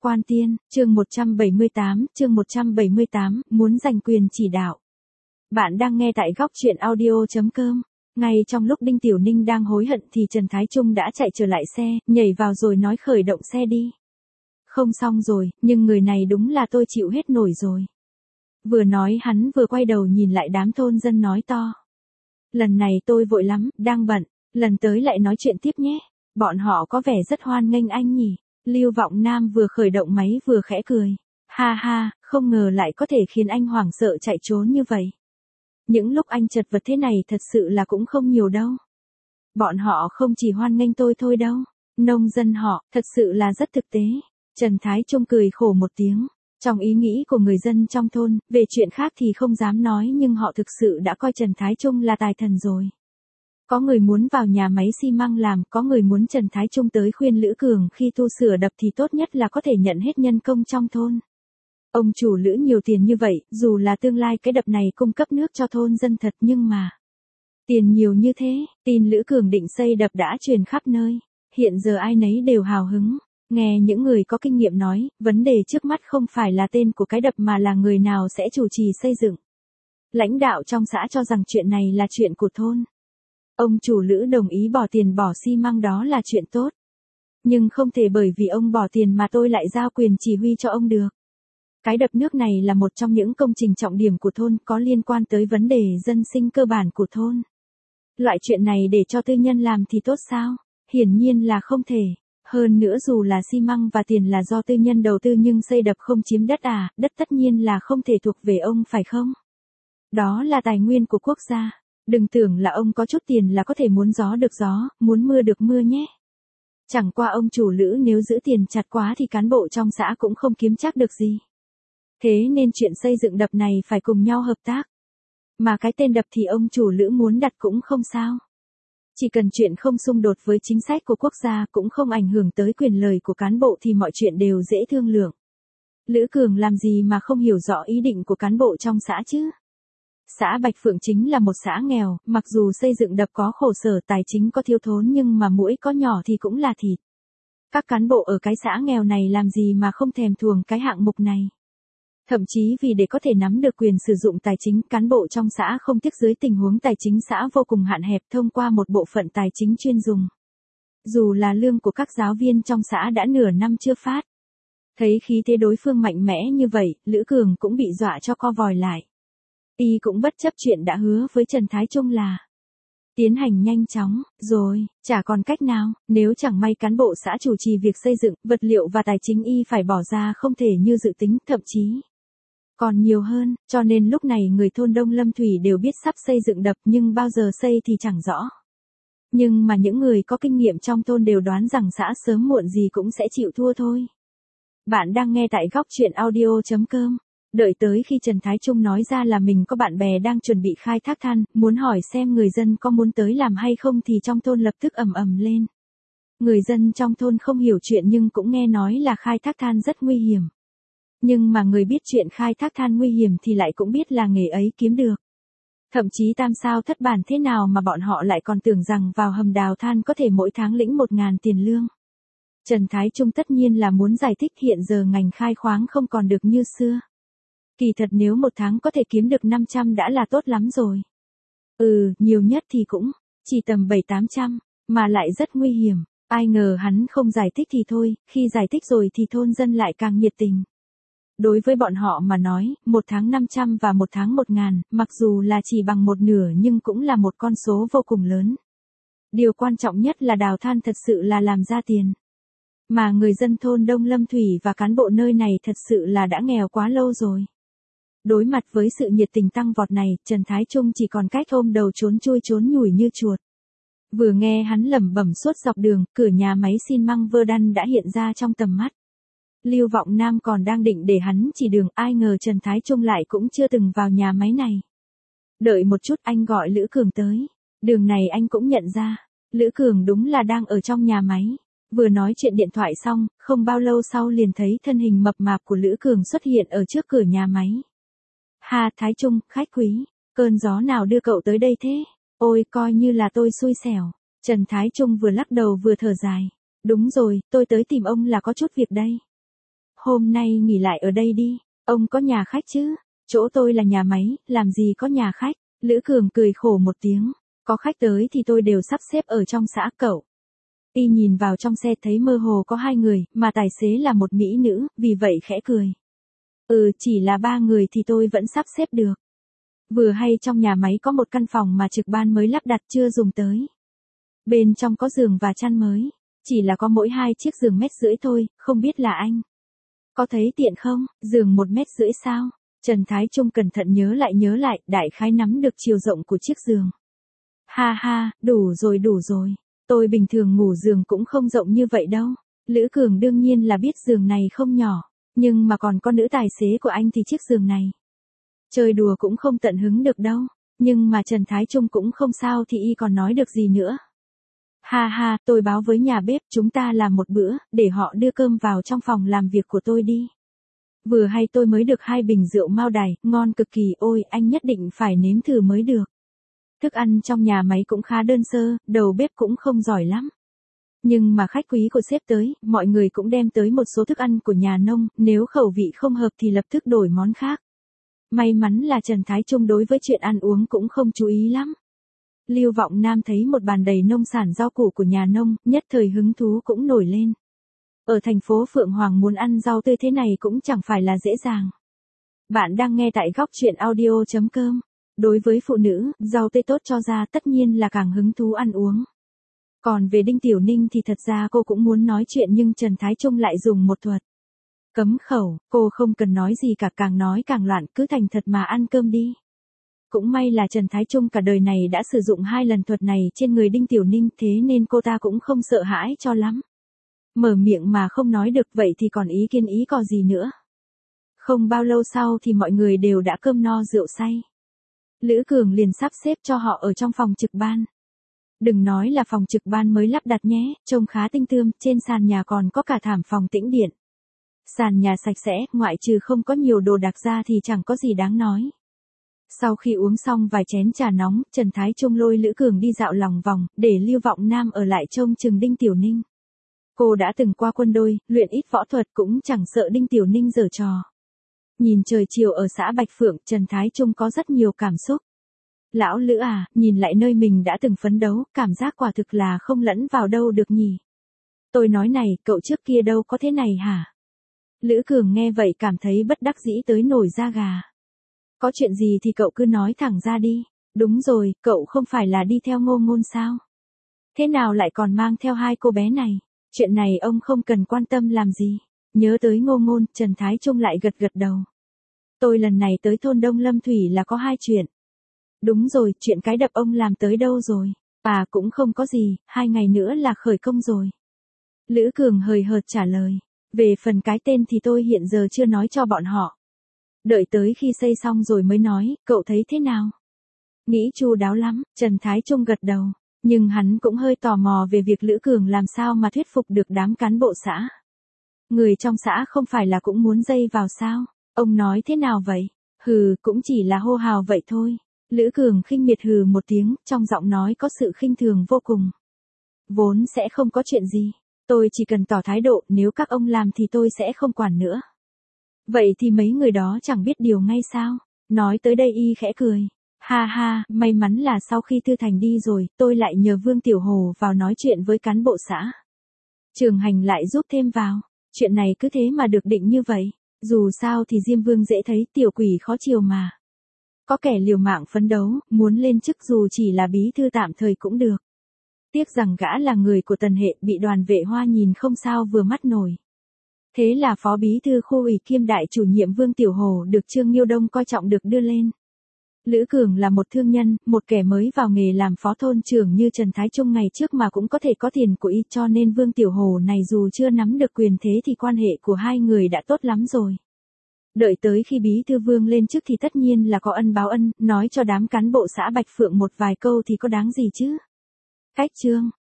Quan Tiên, chương 178, muốn giành quyền chỉ đạo. Bạn đang nghe tại góc truyện audio.com. Ngay trong lúc Đinh Tiểu Ninh đang hối hận thì Trần Thái Trung đã chạy trở lại xe, nhảy vào rồi nói khởi động xe đi. Không xong rồi, nhưng người này đúng là tôi chịu hết nổi rồi. Vừa nói hắn vừa quay đầu nhìn lại đám thôn dân nói to. Lần này tôi vội lắm, đang bận, lần tới lại nói chuyện tiếp nhé. Bọn họ có vẻ rất hoan nghênh anh nhỉ. Lưu Vọng Nam vừa khởi động máy vừa khẽ cười. Ha ha, không ngờ lại có thể khiến anh hoảng sợ chạy trốn như vậy. Những lúc anh chật vật thế này thật sự là cũng không nhiều đâu. Bọn họ không chỉ hoan nghênh tôi thôi đâu. Nông dân họ, thật sự là rất thực tế. Trần Thái Trung cười khổ một tiếng. Trong ý nghĩ của người dân trong thôn, về chuyện khác thì không dám nói nhưng họ thực sự đã coi Trần Thái Trung là tài thần rồi. Có người muốn vào nhà máy xi măng làm, có người muốn Trần Thái Trung tới khuyên Lữ Cường khi tu sửa đập thì tốt nhất là có thể nhận hết nhân công trong thôn. Ông chủ Lữ nhiều tiền như vậy, dù là tương lai cái đập này cung cấp nước cho thôn dân thật nhưng mà tiền nhiều như thế, tin Lữ Cường định xây đập đã truyền khắp nơi. Hiện giờ ai nấy đều hào hứng. Nghe những người có kinh nghiệm nói, vấn đề trước mắt không phải là tên của cái đập mà là người nào sẽ chủ trì xây dựng. Lãnh đạo trong xã cho rằng chuyện này là chuyện của thôn. Ông chủ Lữ đồng ý bỏ tiền bỏ xi măng đó là chuyện tốt. Nhưng không thể bởi vì ông bỏ tiền mà tôi lại giao quyền chỉ huy cho ông được. Cái đập nước này là một trong những công trình trọng điểm của thôn có liên quan tới vấn đề dân sinh cơ bản của thôn. Loại chuyện này để cho tư nhân làm thì tốt sao? Hiển nhiên là không thể. Hơn nữa dù là xi măng và tiền là do tư nhân đầu tư nhưng xây đập không chiếm đất à, đất tất nhiên là không thể thuộc về ông phải không? Đó là tài nguyên của quốc gia. Đừng tưởng là ông có chút tiền là có thể muốn gió được gió, muốn mưa được mưa nhé. Chẳng qua ông chủ Lữ nếu giữ tiền chặt quá thì cán bộ trong xã cũng không kiếm chắc được gì. Thế nên chuyện xây dựng đập này phải cùng nhau hợp tác. Mà cái tên đập thì ông chủ Lữ muốn đặt cũng không sao. Chỉ cần chuyện không xung đột với chính sách của quốc gia cũng không ảnh hưởng tới quyền lợi của cán bộ thì mọi chuyện đều dễ thương lượng. Lữ Cường làm gì mà không hiểu rõ ý định của cán bộ trong xã chứ? Xã Bạch Phượng chính là một xã nghèo, mặc dù xây dựng đập có khổ sở tài chính có thiếu thốn nhưng mà muỗi có nhỏ thì cũng là thịt. Các cán bộ ở cái xã nghèo này làm gì mà không thèm thuồng cái hạng mục này. Thậm chí vì để có thể nắm được quyền sử dụng tài chính, cán bộ trong xã không tiếc dưới tình huống tài chính xã vô cùng hạn hẹp thông qua một bộ phận tài chính chuyên dùng. Dù là lương của các giáo viên trong xã đã nửa năm chưa phát. Thấy khí thế đối phương mạnh mẽ như vậy, Lữ Cường cũng bị dọa cho co vòi lại. Y cũng bất chấp chuyện đã hứa với Trần Thái Trung là tiến hành nhanh chóng, rồi, chả còn cách nào, nếu chẳng may cán bộ xã chủ trì việc xây dựng, vật liệu và tài chính Y phải bỏ ra không thể như dự tính, thậm chí còn nhiều hơn, cho nên lúc này người thôn Đông Lâm Thủy đều biết sắp xây dựng đập nhưng bao giờ xây thì chẳng rõ. Nhưng mà những người có kinh nghiệm trong thôn đều đoán rằng xã sớm muộn gì cũng sẽ chịu thua thôi. Bạn đang nghe tại góc truyện audio.com. Đợi tới khi Trần Thái Trung nói ra là mình có bạn bè đang chuẩn bị khai thác than, muốn hỏi xem người dân có muốn tới làm hay không thì trong thôn lập tức ầm ầm lên. Người dân trong thôn không hiểu chuyện nhưng cũng nghe nói là khai thác than rất nguy hiểm. Nhưng mà người biết chuyện khai thác than nguy hiểm thì lại cũng biết là nghề ấy kiếm được. Thậm chí tam sao thất bản thế nào mà bọn họ lại còn tưởng rằng vào hầm đào than có thể mỗi tháng lĩnh 1.000 tiền lương. Trần Thái Trung tất nhiên là muốn giải thích hiện giờ ngành khai khoáng không còn được như xưa. Kỳ thật nếu một tháng có thể kiếm được 500 đã là tốt lắm rồi. Nhiều nhất thì cũng chỉ tầm 700-800, mà lại rất nguy hiểm. Ai ngờ hắn không giải thích thì thôi, khi giải thích rồi thì thôn dân lại càng nhiệt tình. Đối với bọn họ mà nói, một tháng 500 và một tháng 1.000, mặc dù là chỉ bằng một nửa nhưng cũng là một con số vô cùng lớn. Điều quan trọng nhất là đào than thật sự là làm ra tiền. Mà người dân thôn Đông Lâm Thủy và cán bộ nơi này thật sự là đã nghèo quá lâu rồi. Đối mặt với sự nhiệt tình tăng vọt này, Trần Thái Trung chỉ còn cách ôm đầu trốn chui trốn nhủi như chuột. Vừa nghe hắn lẩm bẩm suốt dọc đường, cửa nhà máy xi măng Vơ Đăn đã hiện ra trong tầm mắt. Lưu Vọng Nam còn đang định để hắn chỉ đường, ai ngờ Trần Thái Trung lại cũng chưa từng vào nhà máy này. Đợi một chút, anh gọi Lữ Cường tới. Đường này anh cũng nhận ra, Lữ Cường đúng là đang ở trong nhà máy. Vừa nói chuyện điện thoại xong, không bao lâu sau liền thấy thân hình mập mạp của Lữ Cường xuất hiện ở trước cửa nhà máy. Ha, Thái Trung, khách quý, cơn gió nào đưa cậu tới đây thế? Ôi, coi như là tôi xui xẻo. Trần Thái Trung vừa lắc đầu vừa thở dài. Đúng rồi, tôi tới tìm ông là có chút việc đây. hôm nay nghỉ lại ở đây đi, ông có nhà khách chứ? Chỗ tôi là nhà máy, làm gì có nhà khách? Lữ Cường cười khổ một tiếng, có khách tới thì tôi đều sắp xếp ở trong xã cậu. Y nhìn vào trong xe thấy mơ hồ có 2 người, mà tài xế là một mỹ nữ, vì vậy khẽ cười. Chỉ là 3 người thì tôi vẫn sắp xếp được. Vừa hay trong nhà máy có một căn phòng mà trực ban mới lắp đặt chưa dùng tới. Bên trong có giường và chăn mới, chỉ là có mỗi 2 chiếc giường 1,5 mét thôi, không biết là anh có thấy tiện không? Giường 1,5 mét sao? Trần Thái Trung cẩn thận nhớ lại, đại khái nắm được chiều rộng của chiếc giường. Ha ha, đủ rồi, tôi bình thường ngủ giường cũng không rộng như vậy đâu. Lữ Cường đương nhiên là biết giường này không nhỏ, nhưng mà còn có nữ tài xế của anh thì chiếc giường này chơi đùa cũng không tận hứng được đâu. Nhưng mà Trần Thái Trung cũng không sao thì y còn nói được gì nữa. Ha ha, tôi báo với nhà bếp chúng ta làm một bữa, để họ đưa cơm vào trong phòng làm việc của tôi đi. Vừa hay tôi mới được 2 bình rượu Mao Đài, ngon cực kỳ, ôi anh nhất định phải nếm thử mới được. Thức ăn trong nhà máy cũng khá đơn sơ, đầu bếp cũng không giỏi lắm. Nhưng mà khách quý của sếp tới, mọi người cũng đem tới một số thức ăn của nhà nông, nếu khẩu vị không hợp thì lập tức đổi món khác. May mắn là Trần Thái Trung đối với chuyện ăn uống cũng không chú ý lắm. Lưu Vọng Nam thấy một bàn đầy nông sản rau củ của nhà nông, nhất thời hứng thú cũng nổi lên. Ở thành phố Phượng Hoàng muốn ăn rau tươi thế này cũng chẳng phải là dễ dàng. Bạn đang nghe tại góc truyện audio.com. Đối với phụ nữ, rau tươi tốt cho da tất nhiên là càng hứng thú ăn uống. Còn về Đinh Tiểu Ninh thì thật ra cô cũng muốn nói chuyện nhưng Trần Thái Trung lại dùng một thuật cấm khẩu, cô không cần nói gì cả, càng nói càng loạn, cứ thành thật mà ăn cơm đi. Cũng may là Trần Thái Trung cả đời này đã sử dụng 2 lần thuật này trên người Đinh Tiểu Ninh, thế nên cô ta cũng không sợ hãi cho lắm. Mở miệng mà không nói được vậy thì còn ý kiến ý cò gì nữa. Không bao lâu sau thì mọi người đều đã cơm no rượu say. Lữ Cường liền sắp xếp cho họ ở trong phòng trực ban. Đừng nói là phòng trực ban mới lắp đặt nhé, trông khá tinh tươm, trên sàn nhà còn có cả thảm phòng tĩnh điện. Sàn nhà sạch sẽ, ngoại trừ không có nhiều đồ đạc ra thì chẳng có gì đáng nói. Sau khi uống xong vài chén trà nóng, Trần Thái Trung lôi Lữ Cường đi dạo lòng vòng, để Lưu Vọng Nam ở lại trông chừng Đinh Tiểu Ninh. Cô đã từng qua quân đội, luyện ít võ thuật cũng chẳng sợ Đinh Tiểu Ninh giở trò. Nhìn trời chiều ở xã Bạch Phượng, Trần Thái Trung có rất nhiều cảm xúc. Lão Lữ à, nhìn lại nơi mình đã từng phấn đấu, cảm giác quả thực là không lẫn vào đâu được nhỉ. Tôi nói này, cậu trước kia đâu có thế này hả? Lữ Cường nghe vậy cảm thấy bất đắc dĩ tới nổi da gà. Có chuyện gì thì cậu cứ nói thẳng ra đi. Đúng rồi, cậu không phải là đi theo Ngô Ngôn sao? Thế nào lại còn mang theo 2 cô bé này? Chuyện này ông không cần quan tâm làm gì. Nhớ tới Ngô Ngôn, Trần Thái Trung lại gật gật đầu. Tôi lần này tới thôn Đông Lâm Thủy là có 2 chuyện. Đúng rồi, chuyện cái đập ông làm tới đâu rồi? Cũng không có gì, 2 ngày nữa là khởi công rồi. Lữ Cường hời hợt trả lời. Về phần cái tên thì tôi hiện giờ chưa nói cho bọn họ. Đợi tới khi xây xong rồi mới nói, cậu thấy thế nào? Nghĩ chu đáo lắm, Trần Thái Trung gật đầu. Nhưng hắn cũng hơi tò mò về việc Lữ Cường làm sao mà thuyết phục được đám cán bộ xã. Người trong xã không phải là cũng muốn dây vào sao? Ông nói thế nào vậy? Hừ, cũng chỉ là hô hào vậy thôi. Lữ Cường khinh miệt hừ một tiếng, trong giọng nói có sự khinh thường vô cùng. Vốn sẽ không có chuyện gì. Tôi chỉ cần tỏ thái độ, nếu các ông làm thì tôi sẽ không quản nữa. Vậy thì mấy người đó chẳng biết điều ngay sao? Nói tới đây y khẽ cười. Ha ha, may mắn là sau khi Thư Thành đi rồi, tôi lại nhờ Vương Tiểu Hồ vào nói chuyện với cán bộ xã. Trường Hành lại giúp thêm vào. Chuyện này cứ thế mà được định như vậy. Dù sao thì Diêm Vương dễ thấy, tiểu quỷ khó chiều mà. Có kẻ liều mạng phấn đấu, muốn lên chức dù chỉ là bí thư tạm thời cũng được. Tiếc rằng gã là người của Tần Hệ, bị Đoàn Vệ Hoa nhìn không sao vừa mắt nổi. Thế là phó bí thư khu ủy kiêm đại chủ nhiệm Vương Tiểu Hồ được Trương Nghiêu Đông coi trọng được đưa lên. Lữ Cường là một thương nhân, một kẻ mới vào nghề làm phó thôn trưởng như Trần Thái Trung ngày trước mà cũng có thể có tiền của y, cho nên Vương Tiểu Hồ này dù chưa nắm được quyền thế thì quan hệ của 2 người đã tốt lắm rồi. Đợi tới khi bí thư Vương lên chức thì tất nhiên là có ân báo ân, nói cho đám cán bộ xã Bạch Phượng một vài câu thì có đáng gì chứ. Cách chương